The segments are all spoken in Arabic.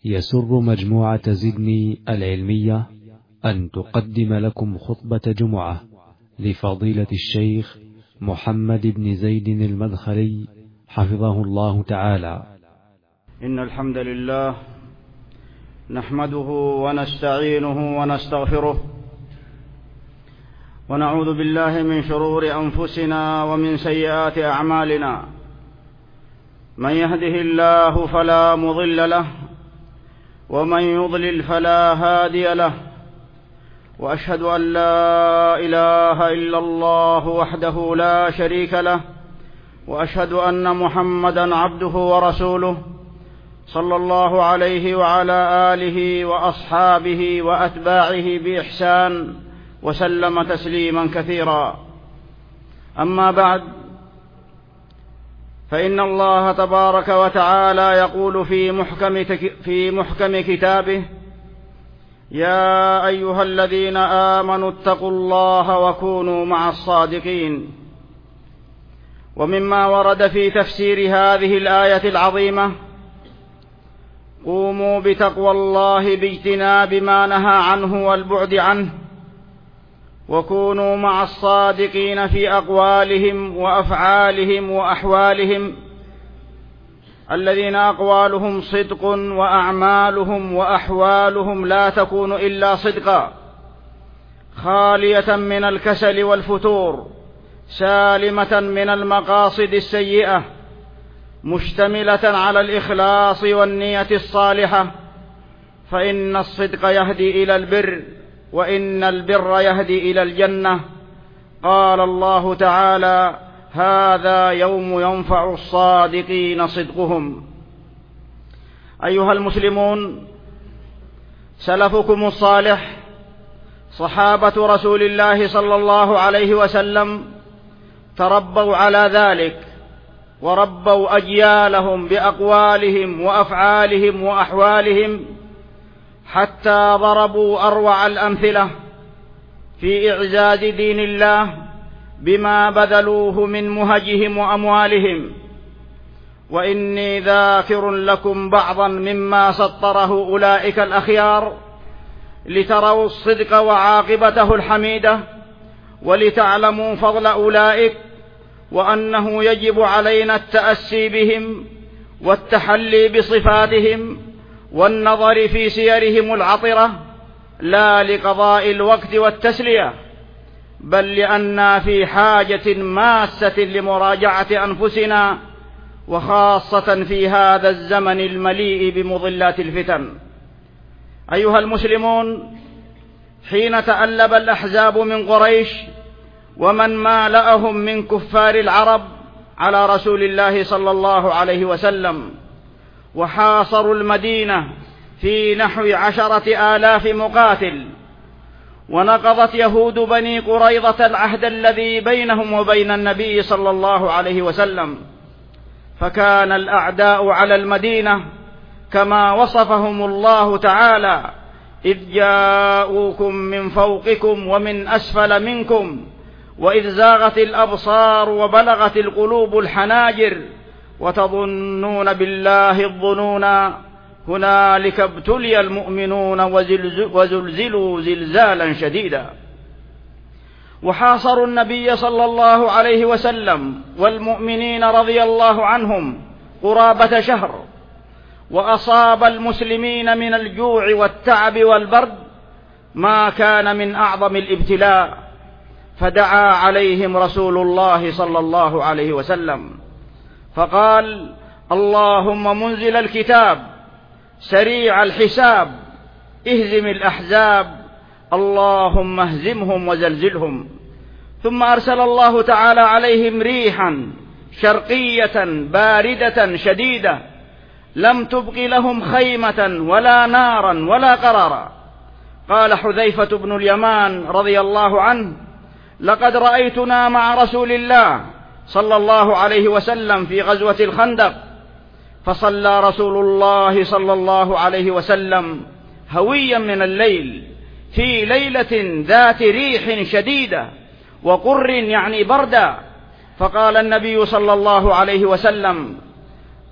يسر مجموعة زدني العلمية أن تقدم لكم خطبة جمعة لفضيلة الشيخ محمد بن زيد المدخلي حفظه الله تعالى. إن الحمد لله نحمده ونستعينه ونستغفره ونعوذ بالله من شرور أنفسنا ومن سيئات أعمالنا. من يهده الله فلا مضل له ومن يضلل فلا هادي له، وأشهد أن لا إله إلا الله وحده لا شريك له، وأشهد أن محمدا عبده ورسوله صلى الله عليه وعلى آله وأصحابه وأتباعه بإحسان وسلم تسليما كثيرا. أما بعد، فإن الله تبارك وتعالى يقول في محكم كتابه: يا أيها الذين آمنوا اتقوا الله وكونوا مع الصادقين. ومما ورد في تفسير هذه الآية العظيمة: قوموا بتقوى الله باجتناب ما نهى عنه والبعد عنه، وكونوا مع الصادقين في أقوالهم وأفعالهم وأحوالهم، الذين أقوالهم صدق وأعمالهم وأحوالهم لا تكون إلا صدقا، خالية من الكسل والفتور، سالمة من المقاصد السيئة، مشتملة على الإخلاص والنية الصالحة، فإن الصدق يهدي إلى البر، وإن البر يهدي إلى الجنة. قال الله تعالى: هذا يوم ينفع الصادقين صدقهم. أيها المسلمون، سلفكم الصالح صحابة رسول الله صلى الله عليه وسلم تربوا على ذلك، وربوا أجيالهم بأقوالهم وأفعالهم وأحوالهم، حتى ضربوا أروع الأمثلة في إعزاز دين الله بما بذلوه من مهجهم وأموالهم. وإني ذاكر لكم بعضا مما سطره أولئك الأخيار، لتروا الصدق وعاقبته الحميدة، ولتعلموا فضل أولئك، وأنه يجب علينا التأسي بهم والتحلي بصفاتهم والنظر في سيرهم العطرة، لا لقضاء الوقت والتسلية، بل لأننا في حاجة ماسة لمراجعة أنفسنا، وخاصة في هذا الزمن المليء بمضلات الفتن. أيها المسلمون، حين تألب الأحزاب من قريش ومن مالأهم من كفار العرب على رسول الله صلى الله عليه وسلم، وحاصروا المدينة في نحو 10,000 مقاتل، ونقضت يهود بني قريظة العهد الذي بينهم وبين النبي صلى الله عليه وسلم، فكان الأعداء على المدينة كما وصفهم الله تعالى: إذ جاءوكم من فوقكم ومن أسفل منكم، وإذ زاغت الأبصار وبلغت القلوب الحناجر، وتظنون بالله الظنونا، هنالك ابتلي المؤمنون وزلزلوا زلزالا شديدا. وحاصروا النبي صلى الله عليه وسلم والمؤمنين رضي الله عنهم قرابة شهر، وأصاب المسلمين من الجوع والتعب والبرد ما كان من أعظم الابتلاء، فدعا عليهم رسول الله صلى الله عليه وسلم فقال: اللهم منزل الكتاب سريع الحساب اهزم الأحزاب، اللهم اهزمهم وزلزلهم. ثم أرسل الله تعالى عليهم ريحا شرقية باردة شديدة، لم تبق لهم خيمة ولا نارا ولا قرارا. قال حذيفة بن اليمان رضي الله عنه: لقد رأيتنا مع رسول الله صلى الله عليه وسلم في غزوة الخندق، فصلى رسول الله صلى الله عليه وسلم هويا من الليل في ليلة ذات ريح شديدة وقر يعني بردا، فقال النبي صلى الله عليه وسلم: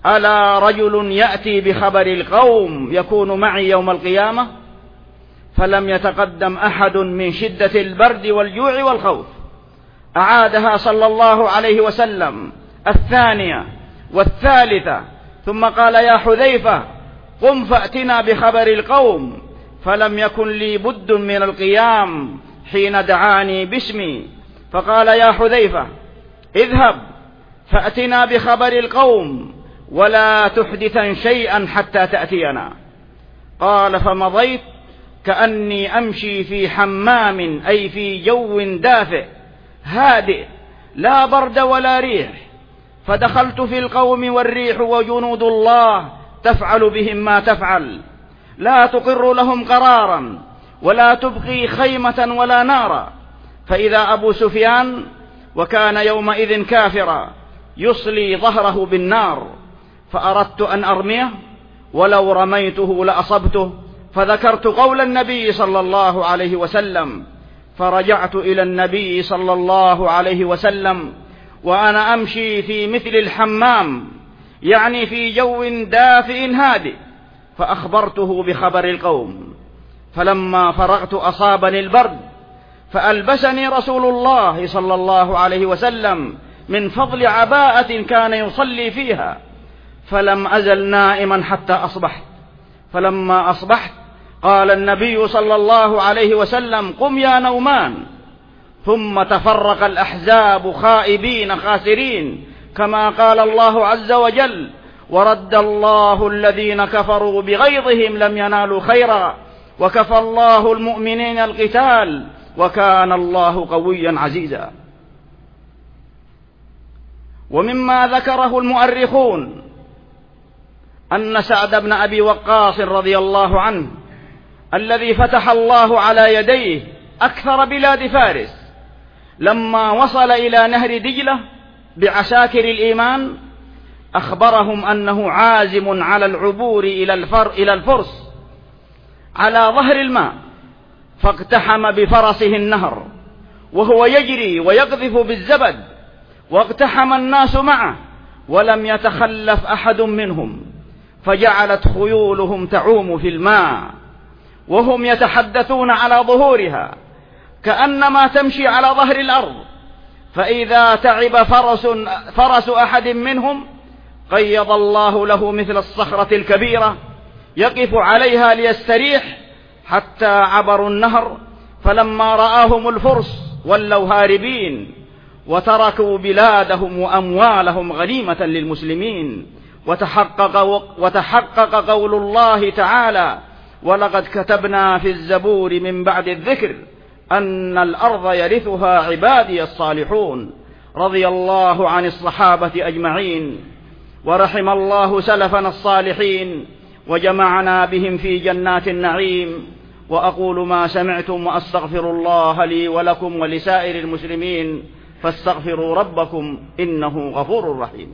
ألا رجل يأتي بخبر القوم يكون معي يوم القيامة؟ فلم يتقدم أحد من شدة البرد والجوع والخوف. أعادها صلى الله عليه وسلم الثانية والثالثة، ثم قال: يا حذيفة قم فأتنا بخبر القوم. فلم يكن لي بد من القيام حين دعاني باسمي، فقال: يا حذيفة اذهب فأتنا بخبر القوم ولا تحدثا شيئا حتى تأتينا. قال: فمضيت كأني أمشي في حمام، أي في جو دافئ هادئ لا برد ولا ريح، فدخلت في القوم والريح وجنود الله تفعل بهم ما تفعل، لا تقر لهم قرارا ولا تبقي خيمة ولا نارا. فإذا أبو سفيان، وكان يومئذ كافرا، يصلي ظهره بالنار، فأردت أن أرميه ولو رميته لأصبته، فذكرت قول النبي صلى الله عليه وسلم، فرجعت إلى النبي صلى الله عليه وسلم وأنا أمشي في مثل الحمام، يعني في جو دافئ هادئ، فأخبرته بخبر القوم. فلما فرغت أصابني البرد، فألبسني رسول الله صلى الله عليه وسلم من فضل عباءة كان يصلي فيها، فلم أزل نائما حتى أصبحت. فلما أصبحت قال النبي صلى الله عليه وسلم: قم يا نومان. ثم تفرق الأحزاب خائبين خاسرين، كما قال الله عز وجل: ورد الله الذين كفروا بغيظهم لم ينالوا خيرا وكفى الله المؤمنين القتال وكان الله قويا عزيزا. ومما ذكره المؤرخون أن سعد بن أبي وقاص رضي الله عنه، الذي فتح الله على يديه أكثر بلاد فارس، لما وصل إلى نهر دجلة بعساكر الإيمان، أخبرهم أنه عازم على العبور إلى الفرس على ظهر الماء، فاقتحم بفرسه النهر وهو يجري ويقذف بالزبد، واقتحم الناس معه ولم يتخلف أحد منهم، فجعلت خيولهم تعوم في الماء وهم يتحدثون على ظهورها كأنما تمشي على ظهر الأرض. فإذا تعب فرس أحد منهم قيض الله له مثل الصخرة الكبيرة يقف عليها ليستريح حتى عبروا النهر. فلما رآهم الفرس ولوا هاربين وتركوا بلادهم وأموالهم غنيمة للمسلمين. وتحقق قول الله تعالى: ولقد كتبنا في الزبور من بعد الذكر أن الأرض يرثها عبادي الصالحون. رضي الله عن الصحابة أجمعين، ورحم الله سلفنا الصالحين، وجمعنا بهم في جنات النعيم. وأقول ما سمعتم وأستغفر الله لي ولكم ولسائر المسلمين، فاستغفروا ربكم إنه غفور رحيم.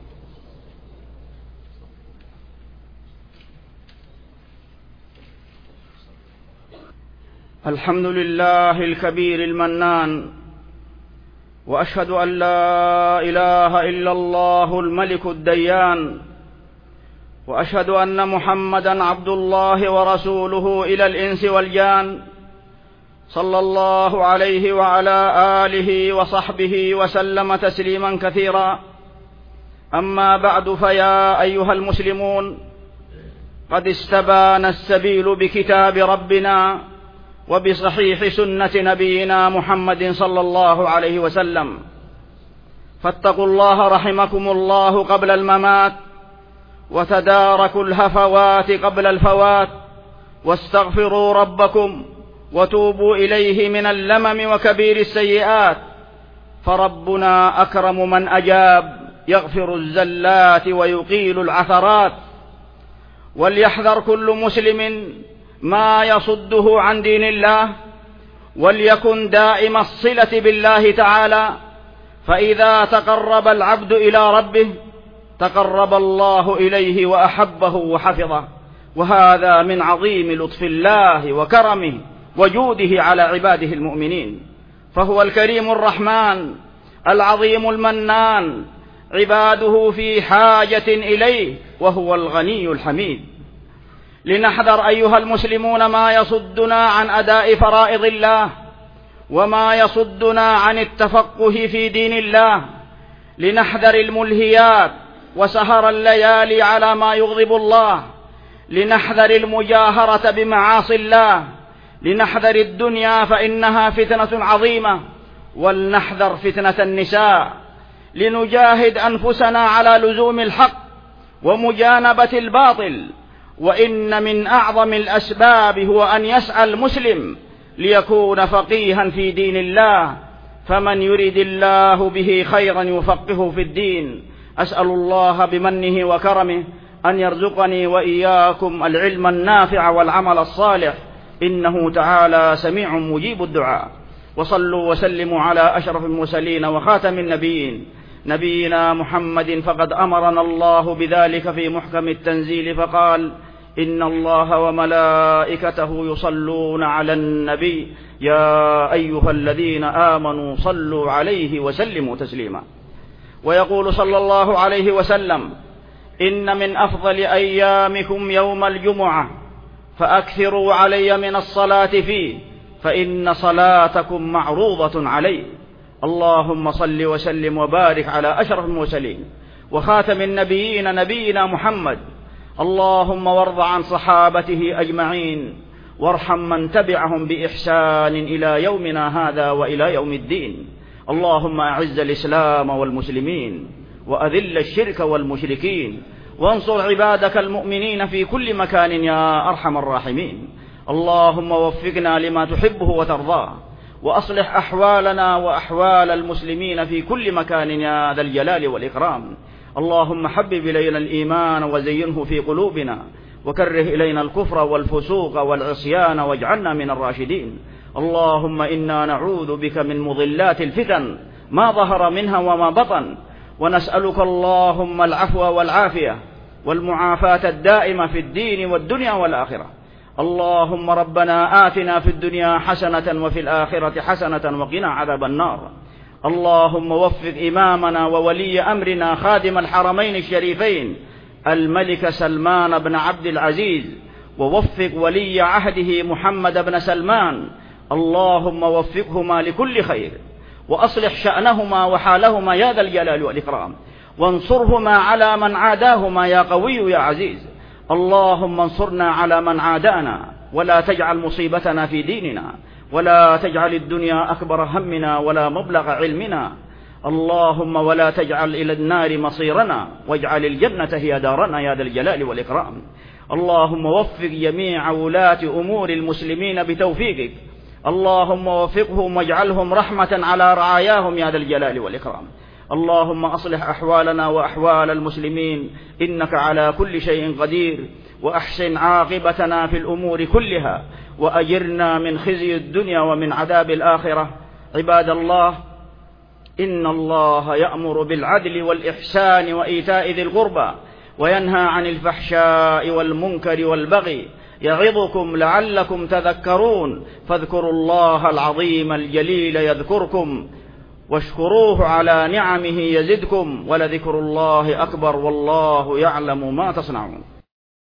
الحمد لله الكبير المنان، وأشهد أن لا إله إلا الله الملك الديان، وأشهد أن محمدا عبد الله ورسوله إلى الإنس والجان، صلى الله عليه وعلى آله وصحبه وسلم تسليما كثيرا. أما بعد، فيا أيها المسلمون، قد استبان السبيل بكتاب ربنا وبصحيح سنة نبينا محمد صلى الله عليه وسلم، فاتقوا الله رحمكم الله قبل الممات، وتداركوا الهفوات قبل الفوات، واستغفروا ربكم وتوبوا إليه من اللمم وكبير السيئات، فربنا أكرم من أجاب، يغفر الزلات ويقيل العثرات. وليحذر كل مسلم ما يصده عن دين الله، وليكن دائم الصلة بالله تعالى، فإذا تقرب العبد إلى ربه تقرب الله إليه وأحبه وحفظه، وهذا من عظيم لطف الله وكرمه وجوده على عباده المؤمنين. فهو الكريم الرحمن العظيم المنان، عباده في حاجة إليه وهو الغني الحميد. لنحذر أيها المسلمون ما يصدنا عن أداء فرائض الله وما يصدنا عن التفقه في دين الله. لنحذر الملهيات وسهر الليالي على ما يغضب الله. لنحذر المجاهرة بمعاصي الله. لنحذر الدنيا فإنها فتنة عظيمة، ولنحذر فتنة النساء. لنجاهد أنفسنا على لزوم الحق ومجانبة الباطل. وإن من أعظم الأسباب هو أن يسعى المسلم ليكون فقيها في دين الله، فمن يرد الله به خيرا يفقهه في الدين. أسأل الله بمنه وكرمه أن يرزقني وإياكم العلم النافع والعمل الصالح، إنه تعالى سميع مجيب الدعاء. وصلوا وسلموا على أشرف المرسلين وخاتم النبيين نبينا محمد، فقد أمرنا الله بذلك في محكم التنزيل فقال: إن الله وملائكته يصلون على النبي يا أيها الذين آمنوا صلوا عليه وسلموا تسليما. ويقول صلى الله عليه وسلم: إن من أفضل أيامكم يوم الجمعة، فأكثروا علي من الصلاة فيه، فإن صلاتكم معروضة علي. اللهم صل وسلم وبارك على أشرف المرسلين وخاتم النبيين نبينا محمد. اللهم وارض عن صحابته أجمعين، وارحم من تبعهم بإحسان إلى يومنا هذا وإلى يوم الدين. اللهم أعز الإسلام والمسلمين، وأذل الشرك والمشركين، وانصر عبادك المؤمنين في كل مكان يا أرحم الراحمين. اللهم وفقنا لما تحبه وترضاه، وأصلح أحوالنا وأحوال المسلمين في كل مكان يا ذا الجلال والإكرام. اللهم حبب إلينا الإيمان وزينه في قلوبنا، وكره إلينا الكفر والفسوق والعصيان واجعلنا من الراشدين. اللهم إنا نعوذ بك من مضلات الفتن ما ظهر منها وما بطن، ونسألك اللهم العفو والعافية والمعافاة الدائمة في الدين والدنيا والآخرة. اللهم ربنا آتنا في الدنيا حسنة وفي الآخرة حسنة وقنا عذاب النار. اللهم وفق إمامنا وولي أمرنا خادم الحرمين الشريفين الملك سلمان بن عبد العزيز، ووفق ولي عهده محمد بن سلمان. اللهم وفقهما لكل خير، وأصلح شأنهما وحالهما يا ذا الجلال والإكرام، وانصرهما على من عاداهما يا قوي يا عزيز. اللهم انصرنا على من عادانا، ولا تجعل مصيبتنا في ديننا، ولا تجعل الدنيا أكبر همنا ولا مبلغ علمنا. اللهم ولا تجعل إلى النار مصيرنا، واجعل الجنة هي دارنا يا ذا الجلال والإكرام. اللهم وفق جميع ولاة أمور المسلمين بتوفيقك. اللهم وفقهم واجعلهم رحمة على رعاياهم يا ذا الجلال والإكرام. اللهم أصلح أحوالنا وأحوال المسلمين، إنك على كل شيء قدير، وأحسن عاقبتنا في الأمور كلها، وأجرنا من خزي الدنيا ومن عذاب الآخرة. عباد الله، إن الله يأمر بالعدل والإحسان وإيتاء ذي القربى، وينهى عن الفحشاء والمنكر والبغي، يعظكم لعلكم تذكرون. فاذكروا الله العظيم الجليل يذكركم، واشكروه على نعمه يزدكم، ولذكر الله أكبر، والله يعلم ما تصنعون.